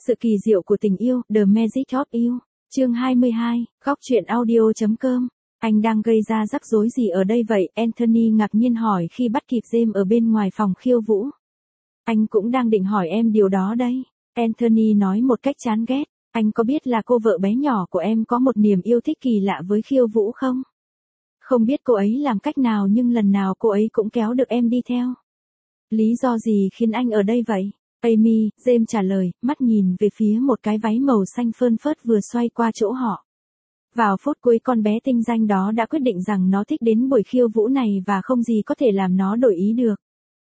Sự kỳ diệu của tình yêu, The Magic of You. Chương 22, góc truyện audio.com. Anh đang gây ra rắc rối gì ở đây vậy? Anthony ngạc nhiên hỏi khi bắt kịp James ở bên ngoài phòng khiêu vũ. Anh cũng đang định hỏi em điều đó đây. Anthony nói một cách chán ghét. Anh có biết là cô vợ bé nhỏ của em có một niềm yêu thích kỳ lạ với khiêu vũ không? Không biết cô ấy làm cách nào nhưng lần nào cô ấy cũng kéo được em đi theo. Lý do gì khiến anh ở đây vậy? Amy, James trả lời, mắt nhìn về phía một cái váy màu xanh phơn phớt vừa xoay qua chỗ họ. Vào phút cuối con bé tinh danh đó đã quyết định rằng nó thích đến buổi khiêu vũ này và không gì có thể làm nó đổi ý được.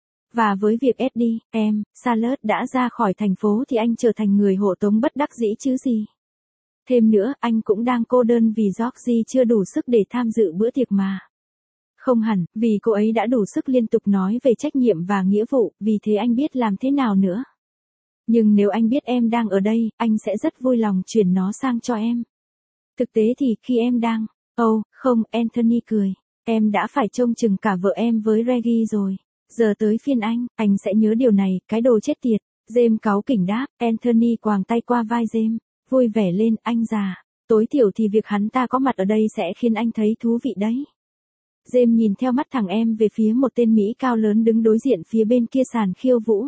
Và với việc Eddie, Charlotte đã ra khỏi thành phố thì anh trở thành người hộ tống bất đắc dĩ chứ gì. Thêm nữa, anh cũng đang cô đơn vì Georgie chưa đủ sức để tham dự bữa tiệc mà. Không hẳn, vì cô ấy đã đủ sức liên tục nói về trách nhiệm và nghĩa vụ, vì thế anh biết làm thế nào nữa. Nhưng nếu anh biết em đang ở đây, anh sẽ rất vui lòng chuyển nó sang cho em. Thực tế thì khi em đang... không, Anthony cười. Em đã phải trông chừng cả vợ em với Reggie rồi. Giờ tới phiên anh sẽ nhớ điều này, cái đồ chết tiệt. James cáu kỉnh đáp, Anthony quàng tay qua vai James, vui vẻ lên, anh già. Tối thiểu thì việc hắn ta có mặt ở đây sẽ khiến anh thấy thú vị đấy. James nhìn theo mắt thằng em về phía một tên Mỹ cao lớn đứng đối diện phía bên kia sàn khiêu vũ.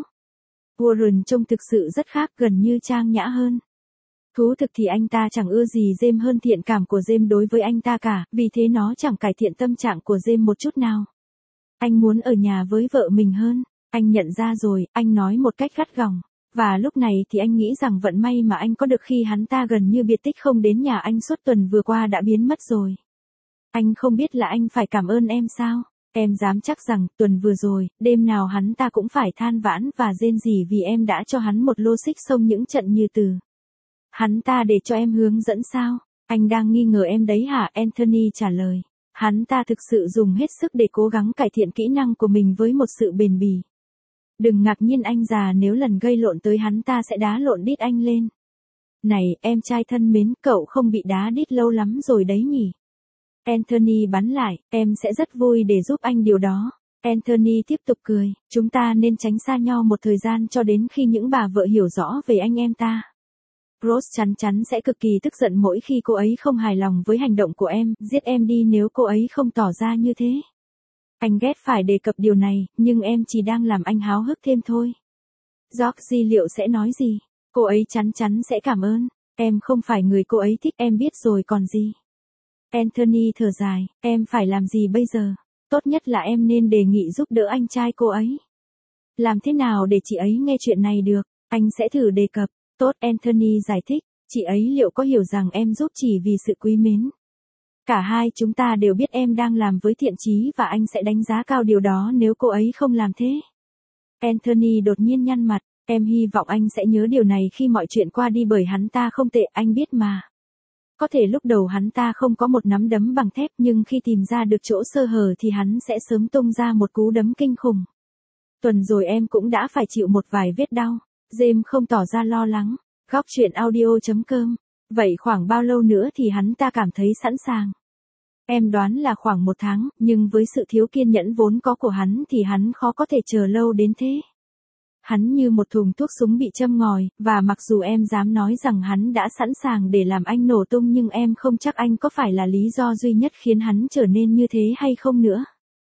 Warren trông thực sự rất khác, gần như trang nhã hơn. Thú thực thì anh ta chẳng ưa gì James hơn thiện cảm của James đối với anh ta cả, vì thế nó chẳng cải thiện tâm trạng của James một chút nào. Anh muốn ở nhà với vợ mình hơn. Anh nhận ra rồi, anh nói một cách gắt gỏng. Và lúc này thì anh nghĩ rằng vận may mà anh có được khi hắn ta gần như biệt tích không đến nhà anh suốt tuần vừa qua đã biến mất rồi. Anh không biết là anh phải cảm ơn em sao? Em dám chắc rằng, tuần vừa rồi, đêm nào hắn ta cũng phải than vãn và rên rỉ vì em đã cho hắn một lô xích xông những trận như từ. Hắn ta để cho em hướng dẫn sao? Anh đang nghi ngờ em đấy hả? Anthony trả lời. Hắn ta thực sự dùng hết sức để cố gắng cải thiện kỹ năng của mình với một sự bền bỉ. Đừng ngạc nhiên anh già, nếu lần gây lộn tới hắn ta sẽ đá lộn đít anh lên. Này, em trai thân mến, cậu không bị đá đít lâu lắm rồi đấy nhỉ? Anthony bắn lại, em sẽ rất vui để giúp anh điều đó. Anthony tiếp tục cười, chúng ta nên tránh xa nhau một thời gian cho đến khi những bà vợ hiểu rõ về anh em ta. Rose chắn chắn sẽ cực kỳ tức giận mỗi khi cô ấy không hài lòng với hành động của em, giết em đi nếu cô ấy không tỏ ra như thế. Anh ghét phải đề cập điều này, nhưng em chỉ đang làm anh háo hức thêm thôi. Georgie liệu sẽ nói gì? Cô ấy chắn chắn sẽ cảm ơn. Em không phải người cô ấy thích, em biết rồi còn gì. Anthony thở dài, em phải làm gì bây giờ? Tốt nhất là em nên đề nghị giúp đỡ anh trai cô ấy. Làm thế nào để chị ấy nghe chuyện này được? Anh sẽ thử đề cập. Tốt, Anthony giải thích, chị ấy liệu có hiểu rằng em giúp chỉ vì sự quý mến? Cả hai chúng ta đều biết em đang làm với thiện chí và anh sẽ đánh giá cao điều đó nếu cô ấy không làm thế. Anthony đột nhiên nhăn mặt, em hy vọng anh sẽ nhớ điều này khi mọi chuyện qua đi bởi hắn ta không tệ, anh biết mà. Có thể lúc đầu hắn ta không có một nắm đấm bằng thép nhưng khi tìm ra được chỗ sơ hở thì hắn sẽ sớm tung ra một cú đấm kinh khủng. Tuần rồi em cũng đã phải chịu một vài vết đau. James không tỏ ra lo lắng. Góc truyện audio.com. Vậy khoảng bao lâu nữa thì hắn ta cảm thấy sẵn sàng? Em đoán là khoảng 1 tháng, nhưng với sự thiếu kiên nhẫn vốn có của hắn thì hắn khó có thể chờ lâu đến thế. Hắn như một thùng thuốc súng bị châm ngòi, và mặc dù em dám nói rằng hắn đã sẵn sàng để làm anh nổ tung nhưng em không chắc anh có phải là lý do duy nhất khiến hắn trở nên như thế hay không nữa.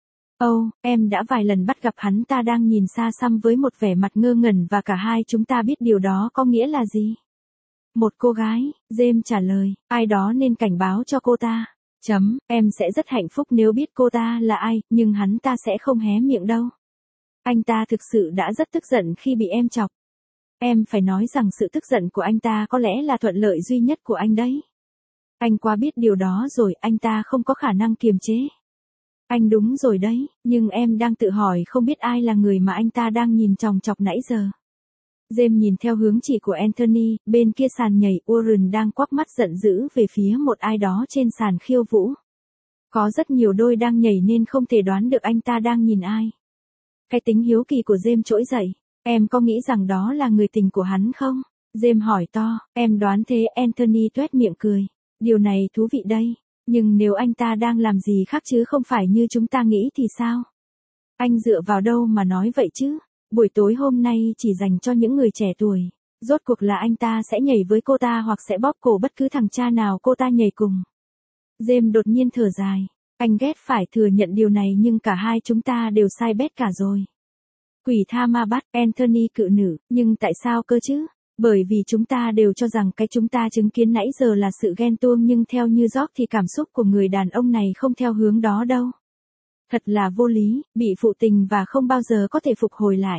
Em đã vài lần bắt gặp hắn ta đang nhìn xa xăm với một vẻ mặt ngơ ngẩn và cả hai chúng ta biết điều đó có nghĩa là gì. Một cô gái, James trả lời, ai đó nên cảnh báo cho cô ta. Em sẽ rất hạnh phúc nếu biết cô ta là ai, nhưng hắn ta sẽ không hé miệng đâu. Anh ta thực sự đã rất tức giận khi bị em chọc. Em phải nói rằng sự tức giận của anh ta có lẽ là thuận lợi duy nhất của anh đấy. Anh quá biết điều đó rồi, anh ta không có khả năng kiềm chế. Anh đúng rồi đấy, nhưng em đang tự hỏi không biết ai là người mà anh ta đang nhìn chòng chọc nãy giờ. James nhìn theo hướng chỉ của Anthony, bên kia sàn nhảy Warren đang quắc mắt giận dữ về phía một ai đó trên sàn khiêu vũ. Có rất nhiều đôi đang nhảy nên không thể đoán được anh ta đang nhìn ai. Cái tính hiếu kỳ của James trỗi dậy, em có nghĩ rằng đó là người tình của hắn không? James hỏi to, em đoán thế. Anthony tuét miệng cười. Điều này thú vị đây. Nhưng nếu anh ta đang làm gì khác chứ không phải như chúng ta nghĩ thì sao? Anh dựa vào đâu mà nói vậy chứ? Buổi tối hôm nay chỉ dành cho những người trẻ tuổi. Rốt cuộc là anh ta sẽ nhảy với cô ta hoặc sẽ bóp cổ bất cứ thằng cha nào cô ta nhảy cùng. James đột nhiên thở dài. Anh ghét phải thừa nhận điều này nhưng cả hai chúng ta đều sai bét cả rồi. Quỷ tha ma bắt, Anthony cự nữ, nhưng tại sao cơ chứ? Bởi vì chúng ta đều cho rằng cái chúng ta chứng kiến nãy giờ là sự ghen tuông nhưng theo như George thì cảm xúc của người đàn ông này không theo hướng đó đâu. Thật là vô lý, bị phụ tình và không bao giờ có thể phục hồi lại.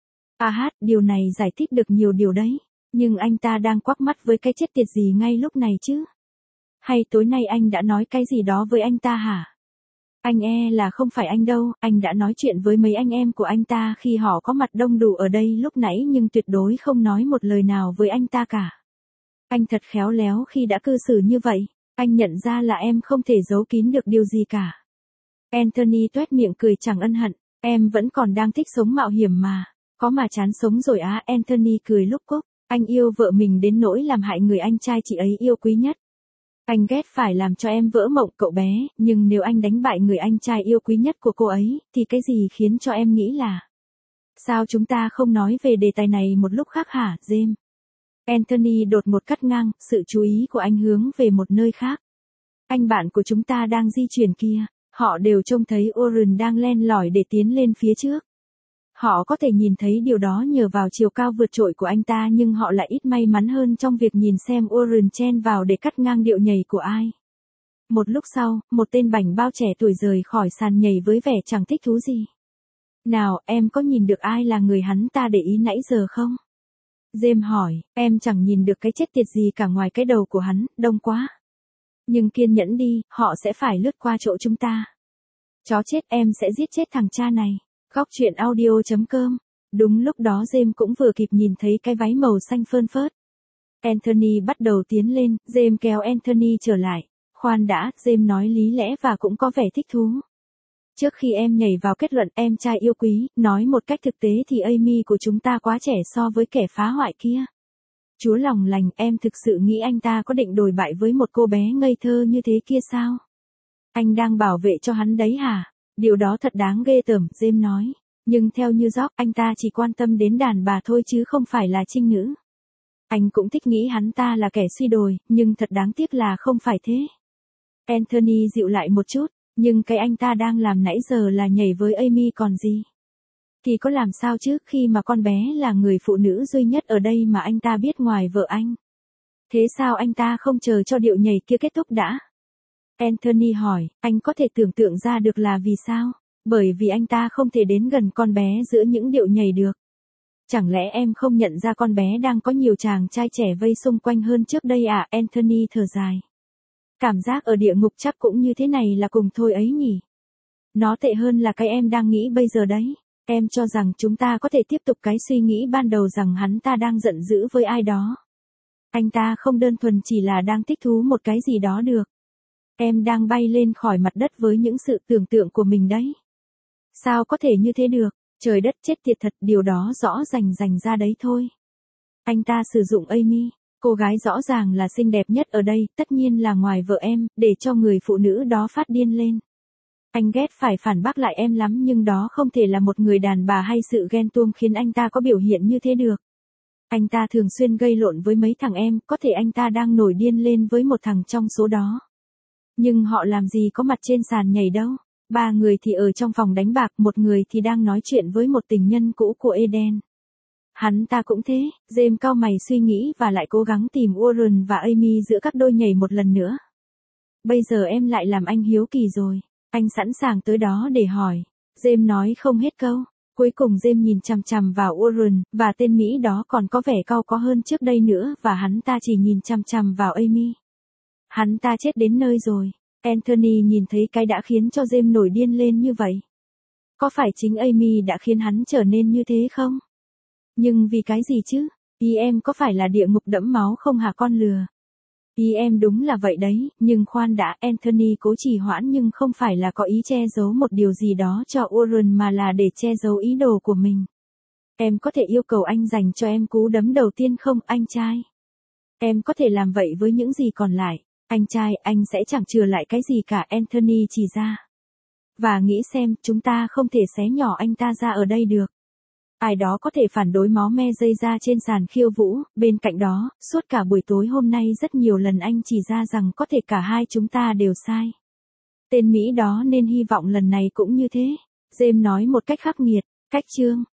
Điều này giải thích được nhiều điều đấy. Nhưng anh ta đang quắc mắt với cái chết tiệt gì ngay lúc này chứ? Hay tối nay anh đã nói cái gì đó với anh ta hả? Anh là không phải anh đâu, anh đã nói chuyện với mấy anh em của anh ta khi họ có mặt đông đủ ở đây lúc nãy nhưng tuyệt đối không nói một lời nào với anh ta cả. Anh thật khéo léo khi đã cư xử như vậy, anh nhận ra là em không thể giấu kín được điều gì cả. Anthony toét miệng cười chẳng ân hận, em vẫn còn đang thích sống mạo hiểm mà, có mà chán sống rồi á. Anthony cười lúc cúc, anh yêu vợ mình đến nỗi làm hại người anh trai chị ấy yêu quý nhất. Anh ghét phải làm cho em vỡ mộng cậu bé, nhưng nếu anh đánh bại người anh trai yêu quý nhất của cô ấy, thì cái gì khiến cho em nghĩ là... Sao chúng ta không nói về đề tài này một lúc khác hả, James? Anthony đột ngột cắt ngang, sự chú ý của anh hướng về một nơi khác. Anh bạn của chúng ta đang di chuyển kia, họ đều trông thấy Warren đang len lỏi để tiến lên phía trước. Họ có thể nhìn thấy điều đó nhờ vào chiều cao vượt trội của anh ta nhưng họ lại ít may mắn hơn trong việc nhìn xem Warren chen vào để cắt ngang điệu nhảy của ai. Một lúc sau, một tên bảnh bao trẻ tuổi rời khỏi sàn nhảy với vẻ chẳng thích thú gì. Nào, em có nhìn được ai là người hắn ta để ý nãy giờ không? James hỏi, em chẳng nhìn được cái chết tiệt gì cả ngoài cái đầu của hắn, đông quá. Nhưng kiên nhẫn đi, họ sẽ phải lướt qua chỗ chúng ta. Chó chết, em sẽ giết chết thằng cha này. Góc truyện audio.com. Đúng lúc đó James cũng vừa kịp nhìn thấy cái váy màu xanh phơn phớt. Anthony bắt đầu tiến lên, James kéo Anthony trở lại. Khoan đã, James nói lý lẽ và cũng có vẻ thích thú. Trước khi em nhảy vào kết luận em trai yêu quý, nói một cách thực tế thì Amy của chúng ta quá trẻ so với kẻ phá hoại kia. Chúa lòng lành, em thực sự nghĩ anh ta có định đồi bại với một cô bé ngây thơ như thế kia sao? Anh đang bảo vệ cho hắn đấy hả? Điều đó thật đáng ghê tởm, James nói. Nhưng theo như George, anh ta chỉ quan tâm đến đàn bà thôi chứ không phải là trinh nữ. Anh cũng thích nghĩ hắn ta là kẻ suy đồi, nhưng thật đáng tiếc là không phải thế. Anthony dịu lại một chút, nhưng cái anh ta đang làm nãy giờ là nhảy với Amy còn gì. Thì có làm sao chứ khi mà con bé là người phụ nữ duy nhất ở đây mà anh ta biết ngoài vợ anh. Thế sao anh ta không chờ cho điệu nhảy kia kết thúc đã? Anthony hỏi, anh có thể tưởng tượng ra được là vì sao? Bởi vì anh ta không thể đến gần con bé giữa những điệu nhảy được. Chẳng lẽ em không nhận ra con bé đang có nhiều chàng trai trẻ vây xung quanh hơn trước đây à? Anthony thở dài. Cảm giác ở địa ngục chắc cũng như thế này là cùng thôi ấy nhỉ? Nó tệ hơn là cái em đang nghĩ bây giờ đấy. Em cho rằng chúng ta có thể tiếp tục cái suy nghĩ ban đầu rằng hắn ta đang giận dữ với ai đó. Anh ta không đơn thuần chỉ là đang thích thú một cái gì đó được. Em đang bay lên khỏi mặt đất với những sự tưởng tượng của mình đấy. Sao có thể như thế được? Trời đất chết tiệt thật, điều đó rõ rành ra đấy thôi. Anh ta sử dụng Amy, cô gái rõ ràng là xinh đẹp nhất ở đây, tất nhiên là ngoài vợ em, để cho người phụ nữ đó phát điên lên. Anh ghét phải phản bác lại em lắm nhưng đó không thể là một người đàn bà hay sự ghen tuông khiến anh ta có biểu hiện như thế được. Anh ta thường xuyên gây lộn với mấy thằng em, có thể anh ta đang nổi điên lên với một thằng trong số đó. Nhưng họ làm gì có mặt trên sàn nhảy đâu. 3 người thì ở trong phòng đánh bạc, một người thì đang nói chuyện với một tình nhân cũ của Eden. Hắn ta cũng thế, James cau mày suy nghĩ và lại cố gắng tìm Warren và Amy giữa các đôi nhảy một lần nữa. Bây giờ em lại làm anh hiếu kỳ rồi. Anh sẵn sàng tới đó để hỏi. James nói không hết câu. Cuối cùng James nhìn chằm chằm vào Warren, và tên Mỹ đó còn có vẻ cau có hơn trước đây nữa và hắn ta chỉ nhìn chằm chằm vào Amy. Hắn ta chết đến nơi rồi. Anthony nhìn thấy cái đã khiến cho James nổi điên lên như vậy. Có phải chính Amy đã khiến hắn trở nên như thế không? Nhưng vì cái gì chứ? Ý em có phải là địa ngục đẫm máu không hả con lừa? Ý em đúng là vậy đấy, nhưng khoan đã, Anthony cố trì hoãn nhưng không phải là có ý che giấu một điều gì đó cho Warren mà là để che giấu ý đồ của mình. Em có thể yêu cầu anh dành cho em cú đấm đầu tiên không, anh trai? Em có thể làm vậy với những gì còn lại. Anh trai, anh sẽ chẳng chừa lại cái gì cả, Anthony chỉ ra. Và nghĩ xem, chúng ta không thể xé nhỏ anh ta ra ở đây được. Ai đó có thể phản đối máu me dây ra trên sàn khiêu vũ, bên cạnh đó, suốt cả buổi tối hôm nay rất nhiều lần anh chỉ ra rằng có thể cả hai chúng ta đều sai. Tên Mỹ đó nên hy vọng lần này cũng như thế. James nói một cách khắc nghiệt, cách chương.